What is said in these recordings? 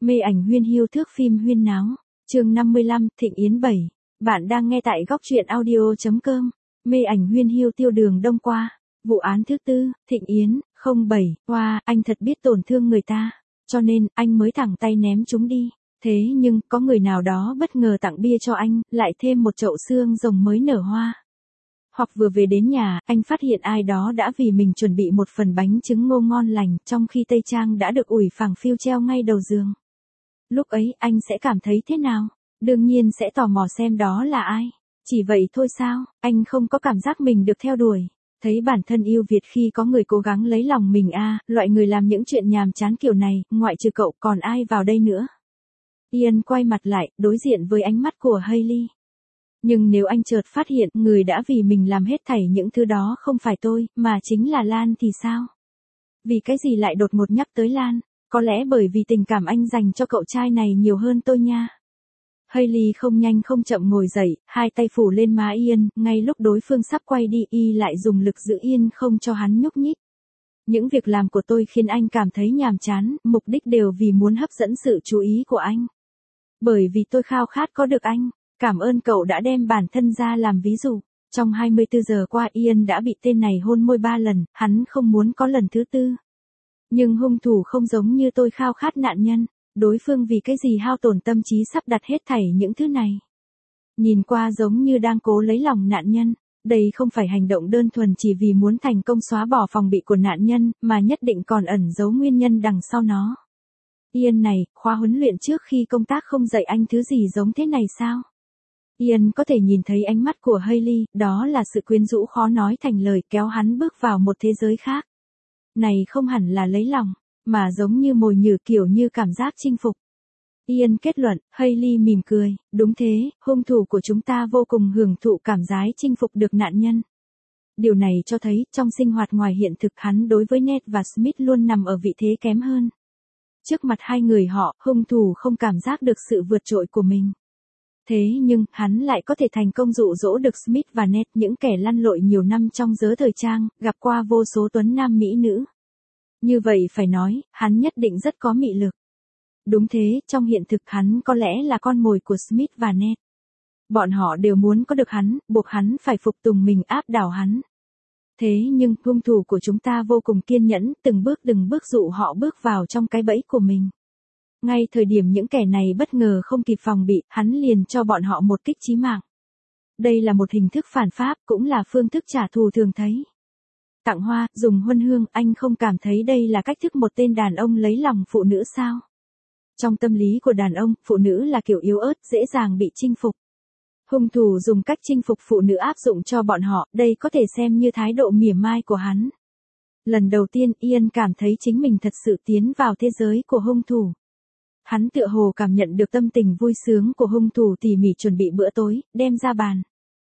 Mê ảnh huyên hiu thước phim huyên náo. Chương 55, Thịnh Yến 7. Bạn đang nghe tại góc truyện audio.com. Mê ảnh huyên hiu tiêu đường đông qua. Vụ án thứ tư, Thịnh Yến, 07. Wow, anh thật biết tổn thương người ta. Cho nên, anh mới thẳng tay ném chúng đi. Thế nhưng, có người nào đó bất ngờ tặng bia cho anh, lại thêm một chậu xương rồng mới nở hoa. Hoặc vừa về đến nhà, anh phát hiện ai đó đã vì mình chuẩn bị một phần bánh trứng ngô ngon lành, trong khi tây trang đã được ủi phẳng phiu treo ngay đầu giường. Lúc ấy, anh sẽ cảm thấy thế nào? Đương nhiên sẽ tò mò xem đó là ai. Chỉ vậy thôi sao? Anh không có cảm giác mình được theo đuổi. Thấy bản thân yêu Việt khi có người cố gắng lấy lòng mình loại người làm những chuyện nhàm chán kiểu này, ngoại trừ cậu còn ai vào đây nữa? Ian quay mặt lại, đối diện với ánh mắt của Hailey. Nhưng nếu anh chợt phát hiện người đã vì mình làm hết thảy những thứ đó không phải tôi, mà chính là Lan thì sao? Vì cái gì lại đột ngột nhắc tới Lan? Có lẽ bởi vì tình cảm anh dành cho cậu trai này nhiều hơn tôi nha. Hailey không nhanh không chậm ngồi dậy, hai tay phủ lên má Ian, ngay lúc đối phương sắp quay đi y lại dùng lực giữ Ian không cho hắn nhúc nhích. Những việc làm của tôi khiến anh cảm thấy nhàm chán, mục đích đều vì muốn hấp dẫn sự chú ý của anh. Bởi vì tôi khao khát có được anh. Cảm ơn cậu đã đem bản thân ra làm ví dụ. Trong 24 giờ qua Ian đã bị tên này hôn môi 3 lần, hắn không muốn có lần thứ tư. Nhưng hung thủ không giống như tôi khao khát nạn nhân. Đối phương vì cái gì hao tổn tâm trí sắp đặt hết thảy những thứ này. Nhìn qua giống như đang cố lấy lòng nạn nhân. Đây không phải hành động đơn thuần chỉ vì muốn thành công xóa bỏ phòng bị của nạn nhân, mà nhất định còn ẩn giấu nguyên nhân đằng sau nó. Ian này, khóa huấn luyện trước khi công tác không dạy anh thứ gì giống thế này sao? Ian có thể nhìn thấy ánh mắt của Hailey, đó là sự quyến rũ khó nói thành lời kéo hắn bước vào một thế giới khác. Này không hẳn là lấy lòng, mà giống như mồi nhử kiểu như cảm giác chinh phục. Ian kết luận, Hailey mỉm cười, đúng thế, hung thủ của chúng ta vô cùng hưởng thụ cảm giác chinh phục được nạn nhân. Điều này cho thấy, trong sinh hoạt ngoài hiện thực hắn đối với Ned và Smith luôn nằm ở vị thế kém hơn. Trước mặt hai người họ, hung thủ không cảm giác được sự vượt trội của mình. Thế nhưng, hắn lại có thể thành công dụ dỗ được Smith và Ned, những kẻ lăn lội nhiều năm trong giới thời trang, gặp qua vô số tuấn nam mỹ nữ. Như vậy phải nói, hắn nhất định rất có mị lực. Đúng thế, trong hiện thực hắn có lẽ là con mồi của Smith và Ned. Bọn họ đều muốn có được hắn, buộc hắn phải phục tùng mình áp đảo hắn. Thế nhưng, hung thủ của chúng ta vô cùng kiên nhẫn, từng bước dụ họ bước vào trong cái bẫy của mình. Ngay thời điểm những kẻ này bất ngờ không kịp phòng bị, hắn liền cho bọn họ một kích chí mạng. Đây là một hình thức phản pháp, cũng là phương thức trả thù thường thấy. Tặng hoa, dùng huân hương, anh không cảm thấy đây là cách thức một tên đàn ông lấy lòng phụ nữ sao? Trong tâm lý của đàn ông, phụ nữ là kiểu yếu ớt, dễ dàng bị chinh phục. Hung thủ dùng cách chinh phục phụ nữ áp dụng cho bọn họ, đây có thể xem như thái độ mỉa mai của hắn. Lần đầu tiên, Ian cảm thấy chính mình thật sự tiến vào thế giới của hung thủ. Hắn tựa hồ cảm nhận được tâm tình vui sướng của hung thủ tỉ mỉ chuẩn bị bữa tối, đem ra bàn.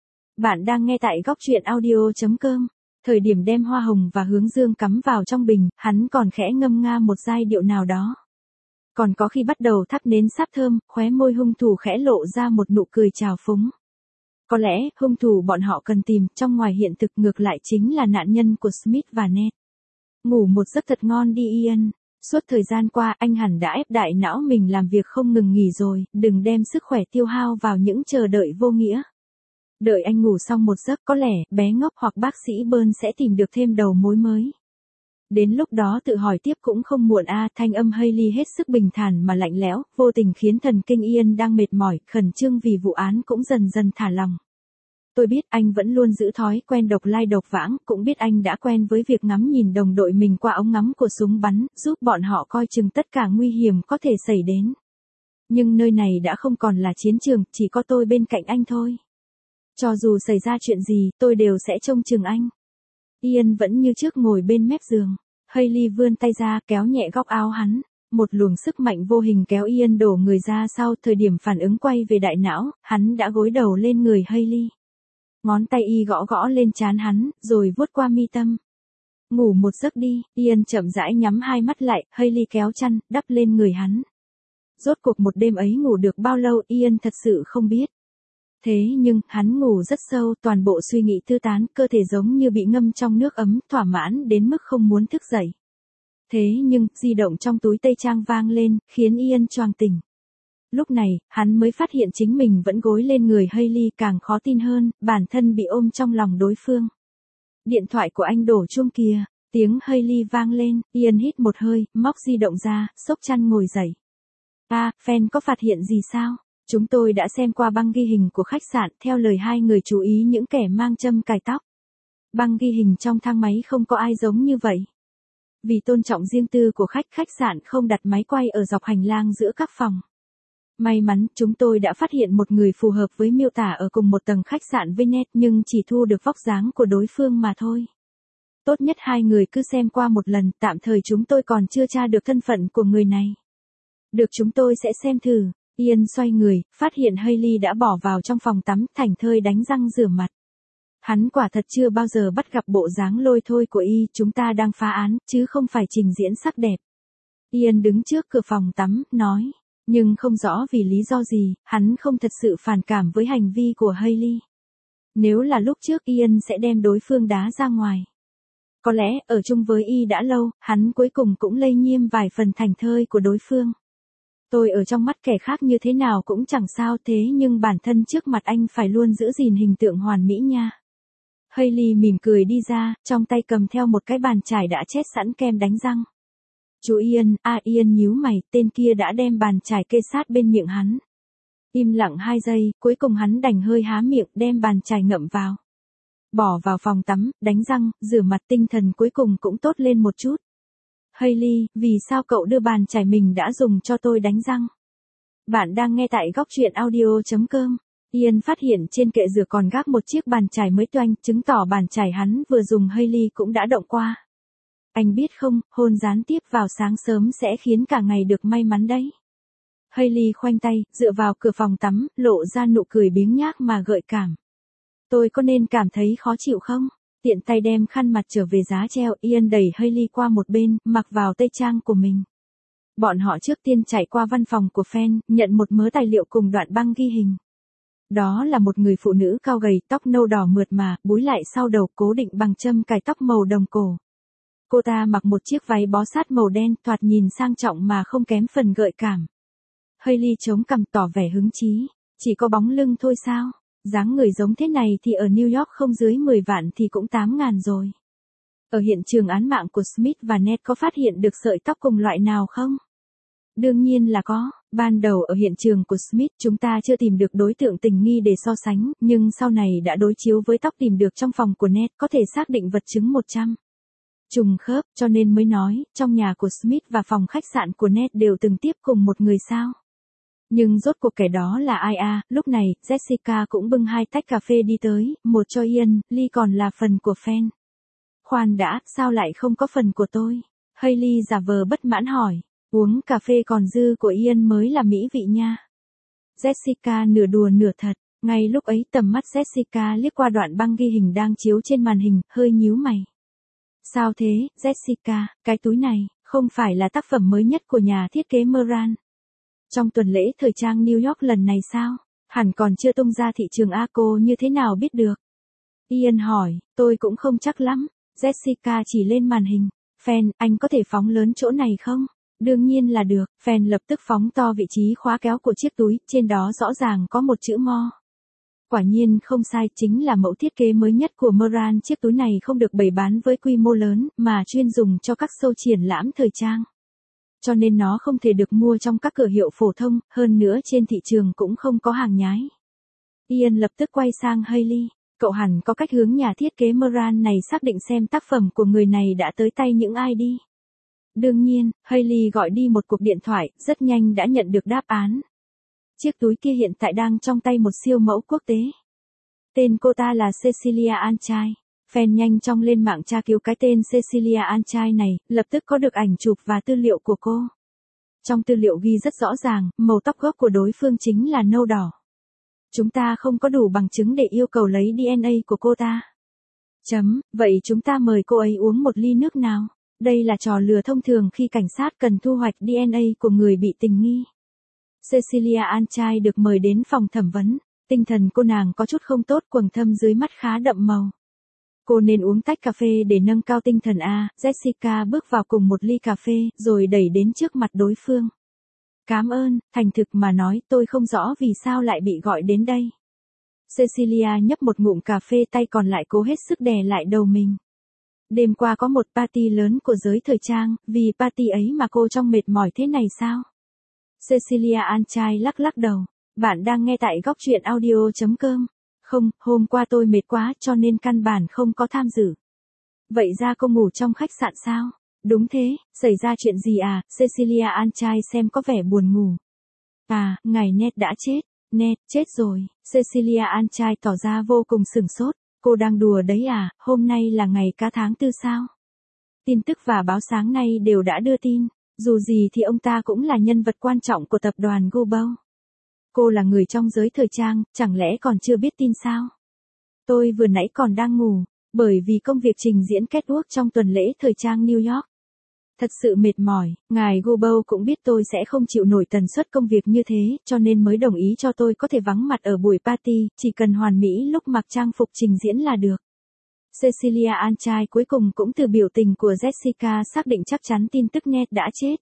Bạn đang nghe tại góc truyện audio.com. Thời điểm đem hoa hồng và hướng dương cắm vào trong bình, hắn còn khẽ ngâm nga một giai điệu nào đó. Còn có khi bắt đầu thắp nến sáp thơm, khóe môi hung thủ khẽ lộ ra một nụ cười trào phúng. Có lẽ, hung thủ bọn họ cần tìm, trong ngoài hiện thực ngược lại chính là nạn nhân của Smith và Ned. Ngủ một giấc thật ngon đi Ian. Suốt thời gian qua anh hẳn đã ép đại não mình làm việc không ngừng nghỉ rồi, đừng đem sức khỏe tiêu hao vào những chờ đợi vô nghĩa. Đợi anh ngủ xong một giấc có lẽ bé ngốc hoặc bác sĩ Bơn sẽ tìm được thêm đầu mối mới. Đến lúc đó tự hỏi tiếp cũng không muộn thanh âm Hailey hết sức bình thản mà lạnh lẽo, vô tình khiến thần kinh Ian đang mệt mỏi, khẩn trương vì vụ án cũng dần dần thả lòng. Tôi biết anh vẫn luôn giữ thói quen độc lai độc vãng, cũng biết anh đã quen với việc ngắm nhìn đồng đội mình qua ống ngắm của súng bắn, giúp bọn họ coi chừng tất cả nguy hiểm có thể xảy đến. Nhưng nơi này đã không còn là chiến trường, chỉ có tôi bên cạnh anh thôi. Cho dù xảy ra chuyện gì, tôi đều sẽ trông chừng anh. Ian vẫn như trước ngồi bên mép giường. Hailey vươn tay ra kéo nhẹ góc áo hắn. Một luồng sức mạnh vô hình kéo Ian đổ người ra sau, thời điểm phản ứng quay về đại não, hắn đã gối đầu lên người Hailey. Ngón tay y gõ gõ lên trán hắn, rồi vuốt qua mi tâm. Ngủ một giấc đi, Ian chậm rãi nhắm hai mắt lại, Hailey kéo chăn, đắp lên người hắn. Rốt cuộc một đêm ấy ngủ được bao lâu Ian thật sự không biết. Thế nhưng, hắn ngủ rất sâu, toàn bộ suy nghĩ thư tán, cơ thể giống như bị ngâm trong nước ấm, thỏa mãn đến mức không muốn thức dậy. Thế nhưng, di động trong túi tây trang vang lên, khiến Ian choàng tỉnh. Lúc này, hắn mới phát hiện chính mình vẫn gối lên người Hailey, càng khó tin hơn, bản thân bị ôm trong lòng đối phương. Điện thoại của anh đổ chuông kìa, tiếng Hailey vang lên, Ian hít một hơi, móc di động ra, xốc chăn ngồi dậy. Fan có phát hiện gì sao? Chúng tôi đã xem qua băng ghi hình của khách sạn, theo lời hai người chú ý những kẻ mang châm cài tóc. Băng ghi hình trong thang máy không có ai giống như vậy. Vì tôn trọng riêng tư của khách sạn không đặt máy quay ở dọc hành lang giữa các phòng. May mắn, chúng tôi đã phát hiện một người phù hợp với miêu tả ở cùng một tầng khách sạn với Ned, nhưng chỉ thu được vóc dáng của đối phương mà thôi. Tốt nhất hai người cứ xem qua một lần, tạm thời chúng tôi còn chưa tra được thân phận của người này. Được, chúng tôi sẽ xem thử. Ian xoay người, phát hiện Hailey đã bỏ vào trong phòng tắm, thảnh thơi đánh răng rửa mặt. Hắn quả thật chưa bao giờ bắt gặp bộ dáng lôi thôi của chúng ta đang phá án, chứ không phải trình diễn sắc đẹp. Ian đứng trước cửa phòng tắm, nói. Nhưng không rõ vì lý do gì, hắn không thật sự phản cảm với hành vi của Hailey. Nếu là lúc trước Ian sẽ đem đối phương đá ra ngoài. Có lẽ, ở chung với đã lâu, hắn cuối cùng cũng lây nhiễm vài phần thảnh thơi của đối phương. Tôi ở trong mắt kẻ khác như thế nào cũng chẳng sao, thế nhưng bản thân trước mặt anh phải luôn giữ gìn hình tượng hoàn mỹ nha. Hailey mỉm cười đi ra, trong tay cầm theo một cái bàn chải đã chết sẵn kem đánh răng. Chú Ian, Ian nhíu mày, tên kia đã đem bàn chải kê sát bên miệng hắn. Im lặng 2 giây, cuối cùng hắn đành hơi há miệng, đem bàn chải ngậm vào. Bỏ vào phòng tắm, đánh răng, rửa mặt, tinh thần cuối cùng cũng tốt lên một chút. Hailey, vì sao cậu đưa bàn chải mình đã dùng cho tôi đánh răng? Bạn đang nghe tại góc truyện audio.com. Ian phát hiện trên kệ rửa còn gác một chiếc bàn chải mới toanh, chứng tỏ bàn chải hắn vừa dùng Hailey cũng đã động qua. Anh biết không, hôn gián tiếp vào sáng sớm sẽ khiến cả ngày được may mắn đấy. Hailey khoanh tay, dựa vào cửa phòng tắm, lộ ra nụ cười biếng nhác mà gợi cảm. Tôi có nên cảm thấy khó chịu không? Tiện tay đem khăn mặt trở về giá treo, Ian đẩy Hailey qua một bên, mặc vào tây trang của mình. Bọn họ trước tiên chạy qua văn phòng của fan, nhận một mớ tài liệu cùng đoạn băng ghi hình. Đó là một người phụ nữ cao gầy, tóc nâu đỏ mượt mà, búi lại sau đầu, cố định bằng châm cài tóc màu đồng cổ. Cô ta mặc một chiếc váy bó sát màu đen, thoạt nhìn sang trọng mà không kém phần gợi cảm. Hailey chống cằm tỏ vẻ hứng chí. Chỉ có bóng lưng thôi sao? Dáng người giống thế này thì ở New York không dưới 10 vạn thì cũng 8.000 rồi. Ở hiện trường án mạng của Smith và Ned có phát hiện được sợi tóc cùng loại nào không? Đương nhiên là có. Ban đầu ở hiện trường của Smith chúng ta chưa tìm được đối tượng tình nghi để so sánh, nhưng sau này đã đối chiếu với tóc tìm được trong phòng của Ned, có thể xác định vật chứng 100. Trùng khớp, cho nên mới nói, trong nhà của Smith và phòng khách sạn của Ned đều từng tiếp cùng một người sao. Nhưng rốt cuộc kẻ đó là ai lúc này, Jessica cũng bưng 2 tách cà phê đi tới, một cho Ian, ly còn là phần của fan. Khoan đã, sao lại không có phần của tôi? Hailey giả vờ bất mãn hỏi, uống cà phê còn dư của Ian mới là mỹ vị nha. Jessica nửa đùa nửa thật, ngay lúc ấy tầm mắt Jessica liếc qua đoạn băng ghi hình đang chiếu trên màn hình, hơi nhíu mày. Sao thế, Jessica, cái túi này, không phải là tác phẩm mới nhất của nhà thiết kế Moran. Trong tuần lễ thời trang New York lần này sao? Hẳn còn chưa tung ra thị trường cô như thế nào biết được? Ian hỏi, tôi cũng không chắc lắm. Jessica chỉ lên màn hình. Fan, anh có thể phóng lớn chỗ này không? Đương nhiên là được. Fan lập tức phóng to vị trí khóa kéo của chiếc túi, trên đó rõ ràng có một chữ Mo. Quả nhiên không sai, chính là mẫu thiết kế mới nhất của Moran. Chiếc túi này không được bày bán với quy mô lớn, mà chuyên dùng cho các show triển lãm thời trang. Cho nên nó không thể được mua trong các cửa hiệu phổ thông, hơn nữa trên thị trường cũng không có hàng nhái. Ian lập tức quay sang Hailey, cậu hẳn có cách hướng nhà thiết kế Moran này xác định xem tác phẩm của người này đã tới tay những ai đi. Đương nhiên, Hailey gọi đi một cuộc điện thoại, rất nhanh đã nhận được đáp án. Chiếc túi kia hiện tại đang trong tay một siêu mẫu quốc tế. Tên cô ta là Cecilia Anchai. Fan nhanh chóng lên mạng tra cứu cái tên Cecilia Anchai này, lập tức có được ảnh chụp và tư liệu của cô. Trong tư liệu ghi rất rõ ràng, màu tóc gốc của đối phương chính là nâu đỏ. Chúng ta không có đủ bằng chứng để yêu cầu lấy DNA của cô ta. Vậy chúng ta mời cô ấy uống một ly nước nào? Đây là trò lừa thông thường khi cảnh sát cần thu hoạch DNA của người bị tình nghi. Cecilia Anchai được mời đến phòng thẩm vấn. Tinh thần cô nàng có chút không tốt, quầng thâm dưới mắt khá đậm màu. Cô nên uống tách cà phê để nâng cao tinh thần a. Jessica bước vào cùng một ly cà phê, rồi đẩy đến trước mặt đối phương. Cảm ơn, thành thực mà nói tôi không rõ vì sao lại bị gọi đến đây. Cecilia nhấp một ngụm cà phê, tay còn lại cố hết sức đè lại đầu mình. Đêm qua có một party lớn của giới thời trang, vì party ấy mà cô trông mệt mỏi thế này sao? Cecilia Anchai lắc lắc đầu. Bạn đang nghe tại góc truyện audio.com. Không, hôm qua tôi mệt quá cho nên căn bản không có tham dự. Vậy ra cô ngủ trong khách sạn sao? Đúng thế, xảy ra chuyện gì à? Cecilia Anchai xem có vẻ buồn ngủ. À, ngài Ned đã chết. Ned, chết rồi. Cecilia Anchai tỏ ra vô cùng sửng sốt. Cô đang đùa đấy à, hôm nay là ngày cá tháng 4 sao? Tin tức và báo sáng nay đều đã đưa tin. Dù gì thì ông ta cũng là nhân vật quan trọng của tập đoàn Global. Cô là người trong giới thời trang, chẳng lẽ còn chưa biết tin sao? Tôi vừa nãy còn đang ngủ, bởi vì công việc trình diễn catwalk trong tuần lễ thời trang New York. Thật sự mệt mỏi, ngài Global cũng biết tôi sẽ không chịu nổi tần suất công việc như thế, cho nên mới đồng ý cho tôi có thể vắng mặt ở buổi party, chỉ cần hoàn mỹ lúc mặc trang phục trình diễn là được. Cecilia Anchai cuối cùng cũng từ biểu tình của Jessica xác định chắc chắn tin tức Ned đã chết.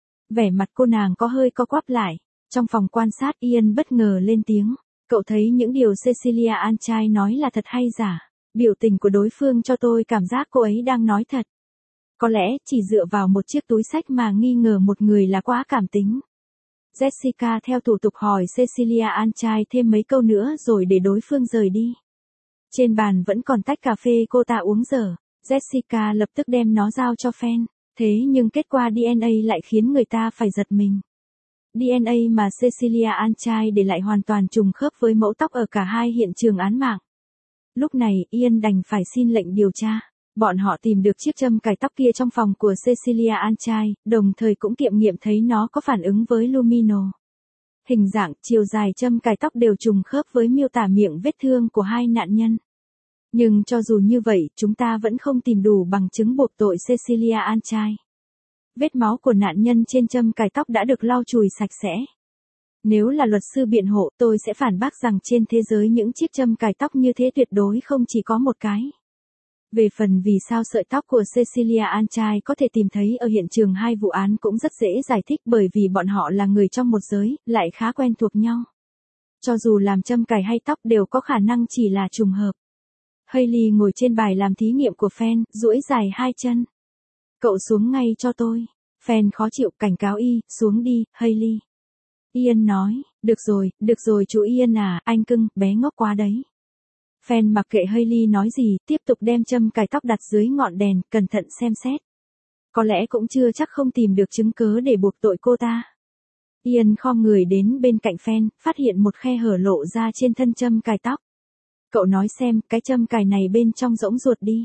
Vẻ mặt cô nàng có hơi co quắp lại. Trong phòng quan sát, Ian bất ngờ lên tiếng. Cậu thấy những điều Cecilia Anchai nói là thật hay giả? Biểu tình của đối phương cho tôi cảm giác cô ấy đang nói thật. Có lẽ chỉ dựa vào một chiếc túi xách mà nghi ngờ một người là quá cảm tính. Jessica theo thủ tục hỏi Cecilia Anchai thêm mấy câu nữa rồi để đối phương rời đi. Trên bàn vẫn còn tách cà phê cô ta uống dở. Jessica lập tức đem nó giao cho fan. Thế nhưng kết quả DNA lại khiến người ta phải giật mình. DNA mà Cecilia Anchai để lại hoàn toàn trùng khớp với mẫu tóc ở cả hai hiện trường án mạng. Lúc này, Ian đành phải xin lệnh điều tra. Bọn họ tìm được chiếc châm cài tóc kia trong phòng của Cecilia Anchai, đồng thời cũng nghiệm thấy nó có phản ứng với Lumino. Hình dạng, chiều dài châm cài tóc đều trùng khớp với miêu tả miệng vết thương của hai nạn nhân. Nhưng cho dù như vậy, chúng ta vẫn không tìm đủ bằng chứng buộc tội Cecilia Anchai. Vết máu của nạn nhân trên châm cài tóc đã được lau chùi sạch sẽ. Nếu là luật sư biện hộ, tôi sẽ phản bác rằng trên thế giới những chiếc châm cài tóc như thế tuyệt đối không chỉ có một cái. Về phần vì sao sợi tóc của Cecilia Anchai có thể tìm thấy ở hiện trường hai vụ án cũng rất dễ giải thích, bởi vì bọn họ là người trong một giới, lại khá quen thuộc nhau. Cho dù làm châm cài hay tóc đều có khả năng chỉ là trùng hợp. Hailey ngồi trên bài làm thí nghiệm của fan, duỗi dài hai chân. Cậu xuống ngay cho tôi. Fan khó chịu cảnh cáo xuống đi, Hailey. Ian nói, được rồi chú Ian à, anh cưng, bé ngốc quá đấy. Fan mặc kệ Hailey nói gì, tiếp tục đem châm cài tóc đặt dưới ngọn đèn, cẩn thận xem xét. Có lẽ cũng chưa chắc không tìm được chứng cớ để buộc tội cô ta. Ian khom người đến bên cạnh fan, phát hiện một khe hở lộ ra trên thân châm cài tóc. Cậu nói xem, cái châm cài này bên trong rỗng ruột đi.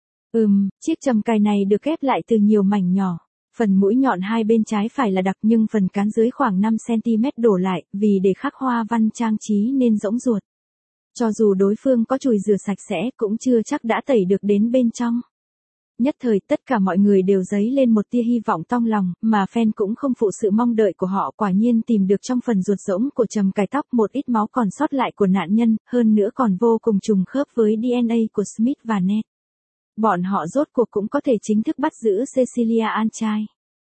Chiếc châm cài này được ghép lại từ nhiều mảnh nhỏ. Phần mũi nhọn hai bên trái phải là đặc nhưng phần cán dưới khoảng 5cm đổ lại, vì để khắc hoa văn trang trí nên rỗng ruột. Cho dù đối phương có chùi rửa sạch sẽ cũng chưa chắc đã tẩy được đến bên trong. Nhất thời tất cả mọi người đều dấy lên một tia hy vọng trong lòng, mà fan cũng không phụ sự mong đợi của họ, quả nhiên tìm được trong phần ruột rỗng của châm cài tóc một ít máu còn sót lại của nạn nhân, hơn nữa còn vô cùng trùng khớp với DNA của Smith và Ned. Bọn họ rốt cuộc cũng có thể chính thức bắt giữ Cecilia Anchai.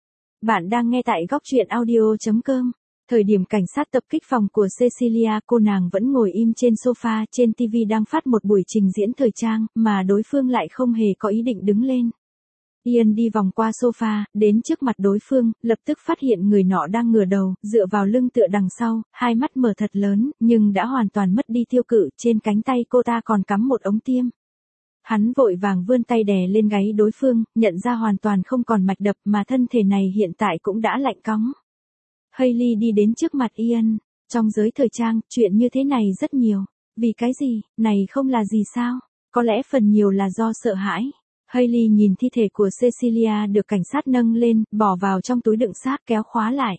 Bạn đang nghe tại góc truyện audio.com. Thời điểm cảnh sát tập kích phòng của Cecilia, cô nàng vẫn ngồi im trên sofa, trên TV đang phát một buổi trình diễn thời trang, mà đối phương lại không hề có ý định đứng lên. Ian đi vòng qua sofa, đến trước mặt đối phương, lập tức phát hiện người nọ đang ngửa đầu, dựa vào lưng tựa đằng sau, hai mắt mở thật lớn, nhưng đã hoàn toàn mất đi tiêu cự, trên cánh tay cô ta còn cắm một ống tiêm. Hắn vội vàng vươn tay đè lên gáy đối phương, nhận ra hoàn toàn không còn mạch đập mà thân thể này hiện tại cũng đã lạnh cóng. Hailey đi đến trước mặt Ian. Trong giới thời trang, chuyện như thế này rất nhiều. Vì cái gì, này không là gì sao? Có lẽ phần nhiều là do sợ hãi. Hailey nhìn thi thể của Cecilia được cảnh sát nâng lên, bỏ vào trong túi đựng xác kéo khóa lại.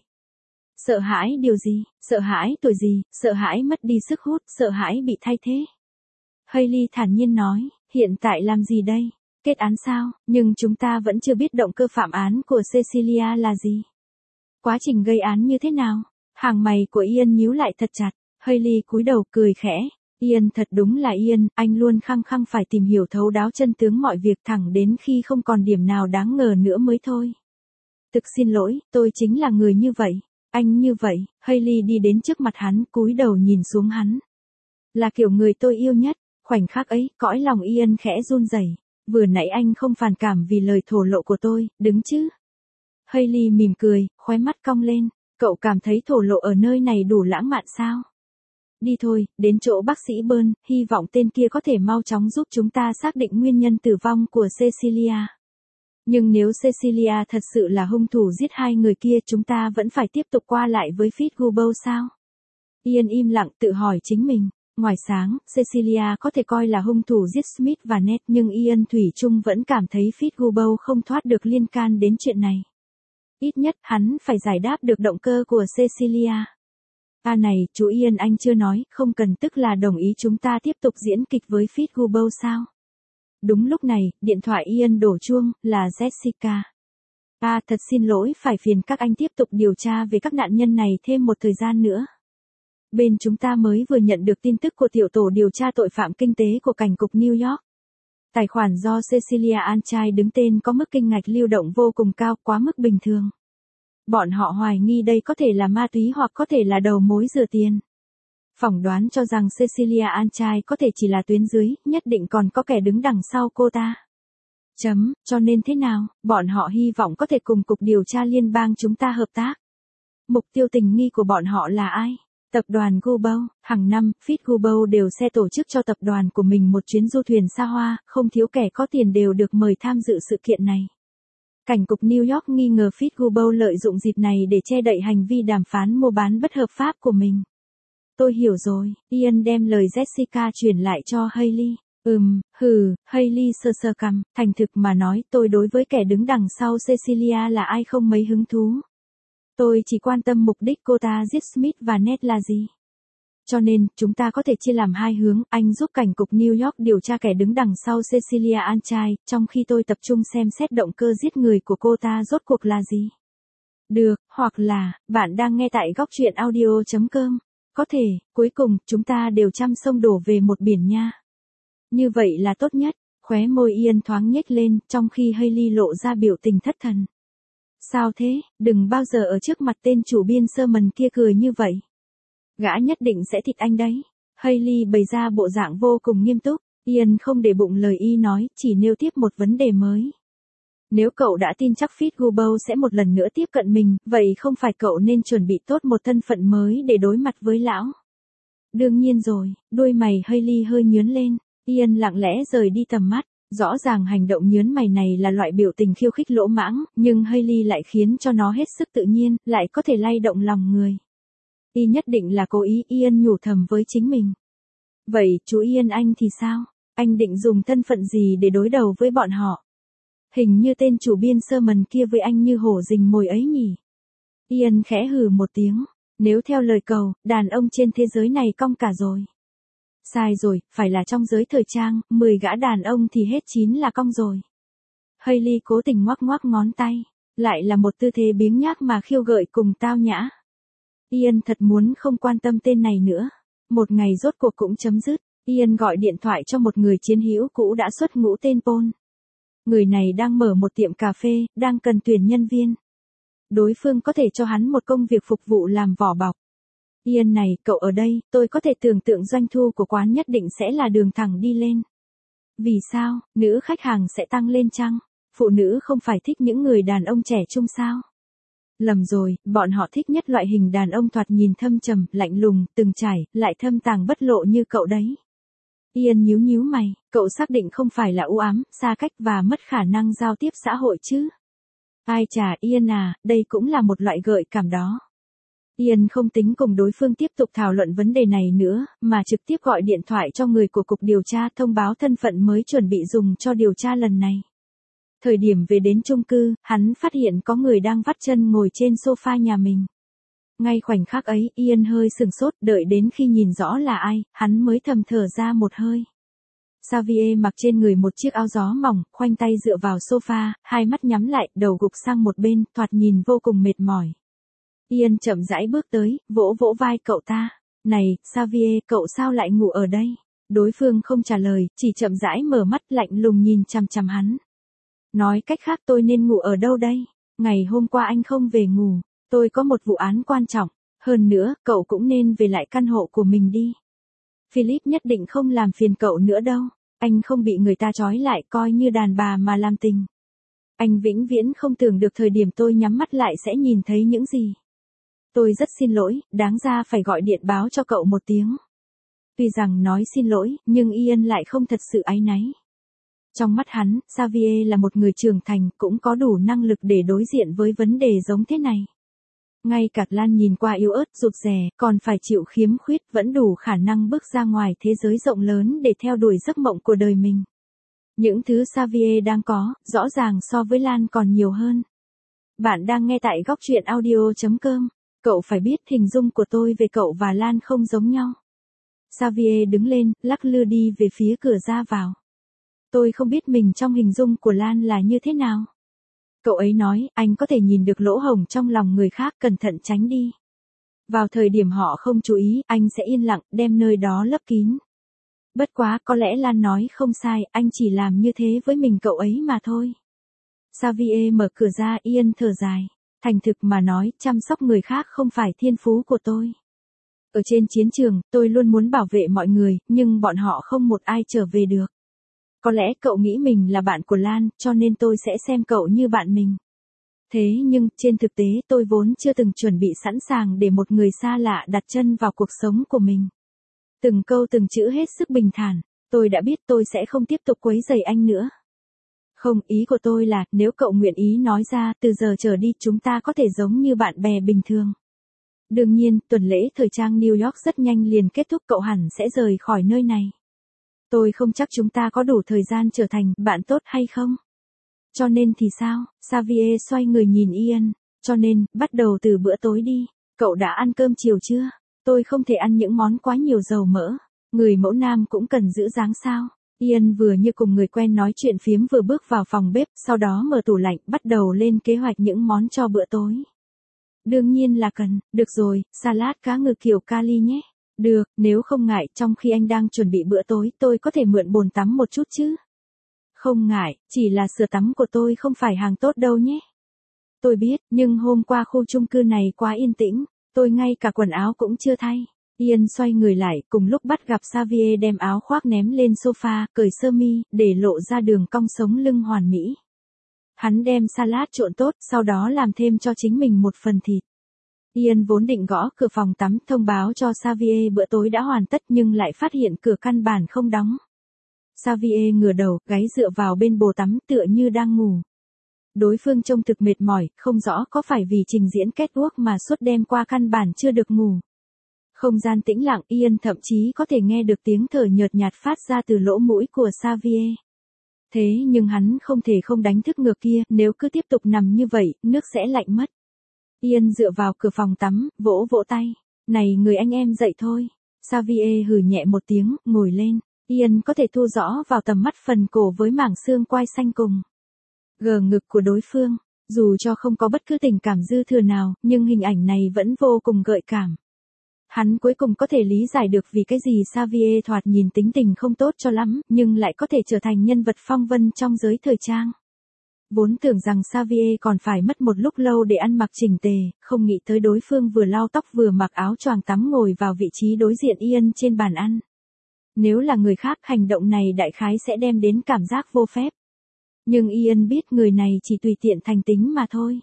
Sợ hãi điều gì? Sợ hãi tuổi gì? Sợ hãi mất đi sức hút, sợ hãi bị thay thế. Hailey thản nhiên nói, hiện tại làm gì đây? Kết án sao? Nhưng chúng ta vẫn chưa biết động cơ phạm án của Cecilia là gì. Quá trình gây án như thế nào? Hàng mày của Ian nhíu lại thật chặt. Hailey cúi đầu cười khẽ. Ian thật đúng là Ian, anh luôn khăng khăng phải tìm hiểu thấu đáo chân tướng mọi việc thẳng đến khi không còn điểm nào đáng ngờ nữa mới thôi. Thực xin lỗi, tôi chính là người như vậy. Anh như vậy, Hailey đi đến trước mặt hắn, cúi đầu nhìn xuống hắn. Là kiểu người tôi yêu nhất, khoảnh khắc ấy, cõi lòng Ian khẽ run rẩy. Vừa nãy anh không phản cảm vì lời thổ lộ của tôi, đứng chứ? Hailey mỉm cười, khóe mắt cong lên. Cậu cảm thấy thổ lộ ở nơi này đủ lãng mạn sao? Đi thôi, đến chỗ bác sĩ Bơn, hy vọng tên kia có thể mau chóng giúp chúng ta xác định nguyên nhân tử vong của Cecilia. Nhưng nếu Cecilia thật sự là hung thủ giết hai người kia, chúng ta vẫn phải tiếp tục qua lại với Fitzgerald sao? Ian im lặng tự hỏi chính mình. Ngoài sáng, Cecilia có thể coi là hung thủ giết Smith và Ned, nhưng Ian thủy chung vẫn cảm thấy Fitzgerald không thoát được liên can đến chuyện này. Ít nhất, hắn phải giải đáp được động cơ của Cecilia. Này, chú Ian, anh chưa nói, không cần tức là đồng ý chúng ta tiếp tục diễn kịch với Fitzgerald sao? Đúng lúc này, điện thoại Ian đổ chuông, là Jessica. Thật xin lỗi, phải phiền các anh tiếp tục điều tra về các nạn nhân này thêm một thời gian nữa. Bên chúng ta mới vừa nhận được tin tức của tiểu tổ điều tra tội phạm kinh tế của cảnh cục New York. Tài khoản do Cecilia Anchai đứng tên có mức kinh ngạch lưu động vô cùng cao, quá mức bình thường. Bọn họ hoài nghi đây có thể là ma túy hoặc có thể là đầu mối rửa tiền. Phỏng đoán cho rằng Cecilia Anchai có thể chỉ là tuyến dưới, nhất định còn có kẻ đứng đằng sau cô ta. Cho nên thế nào, bọn họ hy vọng có thể cùng cục điều tra liên bang chúng ta hợp tác. Mục tiêu tình nghi của bọn họ là ai? Tập đoàn Gubau. Hàng năm, Fitzgerald đều sẽ tổ chức cho tập đoàn của mình một chuyến du thuyền xa hoa, không thiếu kẻ có tiền đều được mời tham dự sự kiện này. Cảnh cục New York nghi ngờ Fitzgerald lợi dụng dịp này để che đậy hành vi đàm phán mua bán bất hợp pháp của mình. Tôi hiểu rồi, Ian đem lời Jessica truyền lại cho Hailey. Hailey sơ sơ cằm, thành thực mà nói, tôi đối với kẻ đứng đằng sau Cecilia là ai không mấy hứng thú. Tôi chỉ quan tâm mục đích cô ta giết Smith và Ned là gì. Cho nên, chúng ta có thể chia làm hai hướng, anh giúp cảnh cục New York điều tra kẻ đứng đằng sau Cecilia Anchai, trong khi tôi tập trung xem xét động cơ giết người của cô ta rốt cuộc là gì. Được, hoặc là, bạn đang nghe tại góc truyện audio.com. Có thể, cuối cùng, chúng ta đều trăm sông đổ về một biển nha. Như vậy là tốt nhất, khóe môi Ian thoáng nhếch lên, trong khi Hailey lộ ra biểu tình thất thần. Sao thế, đừng bao giờ ở trước mặt tên chủ biên Sherman kia cười như vậy. Gã nhất định sẽ thịt anh đấy. Hailey bày ra bộ dạng vô cùng nghiêm túc, Ian không để bụng lời y nói, chỉ nêu tiếp một vấn đề mới. Nếu cậu đã tin chắc Fitzgerald sẽ một lần nữa tiếp cận mình, vậy không phải cậu nên chuẩn bị tốt một thân phận mới để đối mặt với lão? Đương nhiên rồi, đuôi mày Hailey hơi nhướng lên, Ian lặng lẽ rời đi tầm mắt. Rõ ràng hành động nhướng mày này là loại biểu tình khiêu khích lỗ mãng, nhưng Hailey lại khiến cho nó hết sức tự nhiên, lại có thể lay động lòng người. Y nhất định là cố ý, Ian nhủ thầm với chính mình. Vậy, chú Ian anh thì sao? Anh định dùng thân phận gì để đối đầu với bọn họ? Hình như tên chủ biên Sherman kia với anh như hổ rình mồi ấy nhỉ? Ian khẽ hừ một tiếng. Nếu theo lời cậu, đàn ông trên thế giới này cong cả rồi. Sai rồi, phải là trong giới thời trang, 10 gã đàn ông thì hết 9 là cong rồi. Hailey cố tình ngoắc ngoắc ngón tay. Lại là một tư thế biếng nhác mà khiêu gợi cùng tao nhã. Ian thật muốn không quan tâm tên này nữa. Một ngày rốt cuộc cũng chấm dứt. Ian gọi điện thoại cho một người chiến hữu cũ đã xuất ngũ tên Paul. Người này đang mở một tiệm cà phê, đang cần tuyển nhân viên. Đối phương có thể cho hắn một công việc phục vụ làm vỏ bọc. Ian này, cậu ở đây, tôi có thể tưởng tượng doanh thu của quán nhất định sẽ là đường thẳng đi lên. Vì sao, nữ khách hàng sẽ tăng lên chăng? Phụ nữ không phải thích những người đàn ông trẻ trung sao? Lầm rồi, bọn họ thích nhất loại hình đàn ông thoạt nhìn thâm trầm, lạnh lùng, từng trải, lại thâm tàng bất lộ như cậu đấy. Ian nhíu nhíu mày, cậu xác định không phải là u ám, xa cách và mất khả năng giao tiếp xã hội chứ? Ai chà Ian à, đây cũng là một loại gợi cảm đó. Ian không tính cùng đối phương tiếp tục thảo luận vấn đề này nữa, mà trực tiếp gọi điện thoại cho người của cục điều tra thông báo thân phận mới chuẩn bị dùng cho điều tra lần này. Thời điểm về đến chung cư, hắn phát hiện có người đang vắt chân ngồi trên sofa nhà mình. Ngay khoảnh khắc ấy, Ian hơi sừng sốt, đợi đến khi nhìn rõ là ai, hắn mới thầm thở ra một hơi. Xavier mặc trên người một chiếc áo gió mỏng, khoanh tay dựa vào sofa, hai mắt nhắm lại, đầu gục sang một bên, thoạt nhìn vô cùng mệt mỏi. Ian chậm rãi bước tới, vỗ vỗ vai cậu ta. Này, Xavier, cậu sao lại ngủ ở đây? Đối phương không trả lời, chỉ chậm rãi mở mắt lạnh lùng nhìn chằm chằm hắn. Nói cách khác tôi nên ngủ ở đâu đây? Ngày hôm qua anh không về ngủ, tôi có một vụ án quan trọng, hơn nữa, cậu cũng nên về lại căn hộ của mình đi. Philip nhất định không làm phiền cậu nữa đâu, anh không bị người ta trói lại coi như đàn bà mà làm tình. Anh vĩnh viễn không tưởng được thời điểm tôi nhắm mắt lại sẽ nhìn thấy những gì. Tôi rất xin lỗi, đáng ra phải gọi điện báo cho cậu một tiếng. Tuy rằng nói xin lỗi, nhưng Ian lại không thật sự áy náy. Trong mắt hắn, Xavier là một người trưởng thành, cũng có đủ năng lực để đối diện với vấn đề giống thế này. Ngay cả Lan nhìn qua yếu ớt, rụt rè, còn phải chịu khiếm khuyết, vẫn đủ khả năng bước ra ngoài thế giới rộng lớn để theo đuổi giấc mộng của đời mình. Những thứ Xavier đang có, rõ ràng so với Lan còn nhiều hơn. Bạn đang nghe tại góc truyện audio.com. Cậu phải biết hình dung của tôi về cậu và Lan không giống nhau. Xavier đứng lên, lắc lư đi về phía cửa ra vào. Tôi không biết mình trong hình dung của Lan là như thế nào. Cậu ấy nói, anh có thể nhìn được lỗ hổng trong lòng người khác, cẩn thận tránh đi. Vào thời điểm họ không chú ý, anh sẽ yên lặng, đem nơi đó lấp kín. Bất quá, có lẽ Lan nói không sai, anh chỉ làm như thế với mình cậu ấy mà thôi. Xavier mở cửa ra, Ian thở dài. Thành thực mà nói, chăm sóc người khác không phải thiên phú của tôi. Ở trên chiến trường, tôi luôn muốn bảo vệ mọi người, nhưng bọn họ không một ai trở về được. Có lẽ cậu nghĩ mình là bạn của Lan, cho nên tôi sẽ xem cậu như bạn mình. Thế nhưng, trên thực tế tôi vốn chưa từng chuẩn bị sẵn sàng để một người xa lạ đặt chân vào cuộc sống của mình. Từng câu từng chữ hết sức bình thản, tôi đã biết tôi sẽ không tiếp tục quấy rầy anh nữa. Không, ý của tôi là, nếu cậu nguyện ý nói ra, từ giờ trở đi chúng ta có thể giống như bạn bè bình thường. Đương nhiên, tuần lễ thời trang New York rất nhanh liền kết thúc, cậu hẳn sẽ rời khỏi nơi này. Tôi không chắc chúng ta có đủ thời gian trở thành bạn tốt hay không. Cho nên thì sao? Xavier xoay người nhìn Ian. Cho nên, bắt đầu từ bữa tối đi. Cậu đã ăn cơm chiều chưa? Tôi không thể ăn những món quá nhiều dầu mỡ. Người mẫu nam cũng cần giữ dáng sao. Ian vừa như cùng người quen nói chuyện phiếm vừa bước vào phòng bếp, sau đó mở tủ lạnh, bắt đầu lên kế hoạch những món cho bữa tối. Đương nhiên là cần, được rồi, salad cá ngừ kiểu Cali nhé. Được, nếu không ngại, trong khi anh đang chuẩn bị bữa tối, tôi có thể mượn bồn tắm một chút chứ? Không ngại, chỉ là sữa tắm của tôi không phải hàng tốt đâu nhé. Tôi biết, nhưng hôm qua khu chung cư này quá yên tĩnh, tôi ngay cả quần áo cũng chưa thay. Ian xoay người lại, cùng lúc bắt gặp Xavier đem áo khoác ném lên sofa, cởi sơ mi, để lộ ra đường cong sống lưng hoàn mỹ. Hắn đem salad trộn tốt, sau đó làm thêm cho chính mình một phần thịt. Ian vốn định gõ cửa phòng tắm thông báo cho Xavier bữa tối đã hoàn tất nhưng lại phát hiện cửa căn bản không đóng. Xavier ngửa đầu, gáy dựa vào bên bồn tắm tựa như đang ngủ. Đối phương trông thực mệt mỏi, không rõ có phải vì trình diễn catwalk mà suốt đêm qua căn bản chưa được ngủ. Không gian tĩnh lặng, Ian thậm chí có thể nghe được tiếng thở nhợt nhạt phát ra từ lỗ mũi của Xavier. Thế nhưng hắn không thể không đánh thức ngược kia, nếu cứ tiếp tục nằm như vậy, nước sẽ lạnh mất. Ian dựa vào cửa phòng tắm, vỗ vỗ tay. Này người anh em dậy thôi. Xavier hừ nhẹ một tiếng, ngồi lên. Ian có thể thu rõ vào tầm mắt phần cổ với mảng xương quai xanh cùng gờ ngực của đối phương. Dù cho không có bất cứ tình cảm dư thừa nào, nhưng hình ảnh này vẫn vô cùng gợi cảm. Hắn cuối cùng có thể lý giải được vì cái gì Xavier thoạt nhìn tính tình không tốt cho lắm, nhưng lại có thể trở thành nhân vật phong vân trong giới thời trang. Vốn tưởng rằng Xavier còn phải mất một lúc lâu để ăn mặc chỉnh tề, không nghĩ tới đối phương vừa lau tóc vừa mặc áo choàng tắm ngồi vào vị trí đối diện Ian trên bàn ăn. Nếu là người khác, hành động này đại khái sẽ đem đến cảm giác vô phép. Nhưng Ian biết người này chỉ tùy tiện thành tính mà thôi.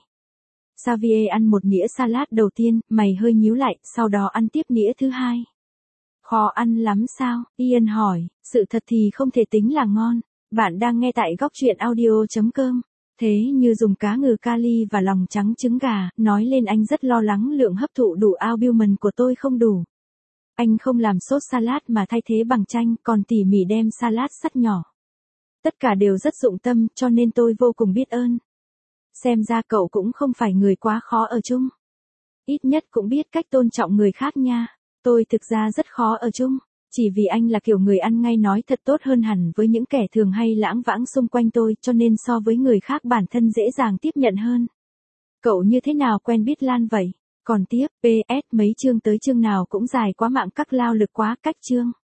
Xavier ăn một nĩa salad đầu tiên, mày hơi nhíu lại, sau đó ăn tiếp nĩa thứ hai. Khó ăn lắm sao? Ian hỏi, sự thật thì không thể tính là ngon. Bạn đang nghe tại góc truyện audio.com. Thế như dùng cá ngừ Cali và lòng trắng trứng gà, nói lên anh rất lo lắng lượng hấp thụ đủ albumin của tôi không đủ. Anh không làm sốt salad mà thay thế bằng chanh, còn tỉ mỉ đem salad sắt nhỏ. Tất cả đều rất dụng tâm, cho nên tôi vô cùng biết ơn. Xem ra cậu cũng không phải người quá khó ở chung. Ít nhất cũng biết cách tôn trọng người khác nha. Tôi thực ra rất khó ở chung. Chỉ vì anh là kiểu người ăn ngay nói thật tốt hơn hẳn với những kẻ thường hay lãng vãng xung quanh tôi, cho nên so với người khác bản thân dễ dàng tiếp nhận hơn. Cậu như thế nào quen biết Lan vậy? Còn tiếp, PS mấy chương tới chương nào cũng dài quá mạng các lao lực quá cách chương.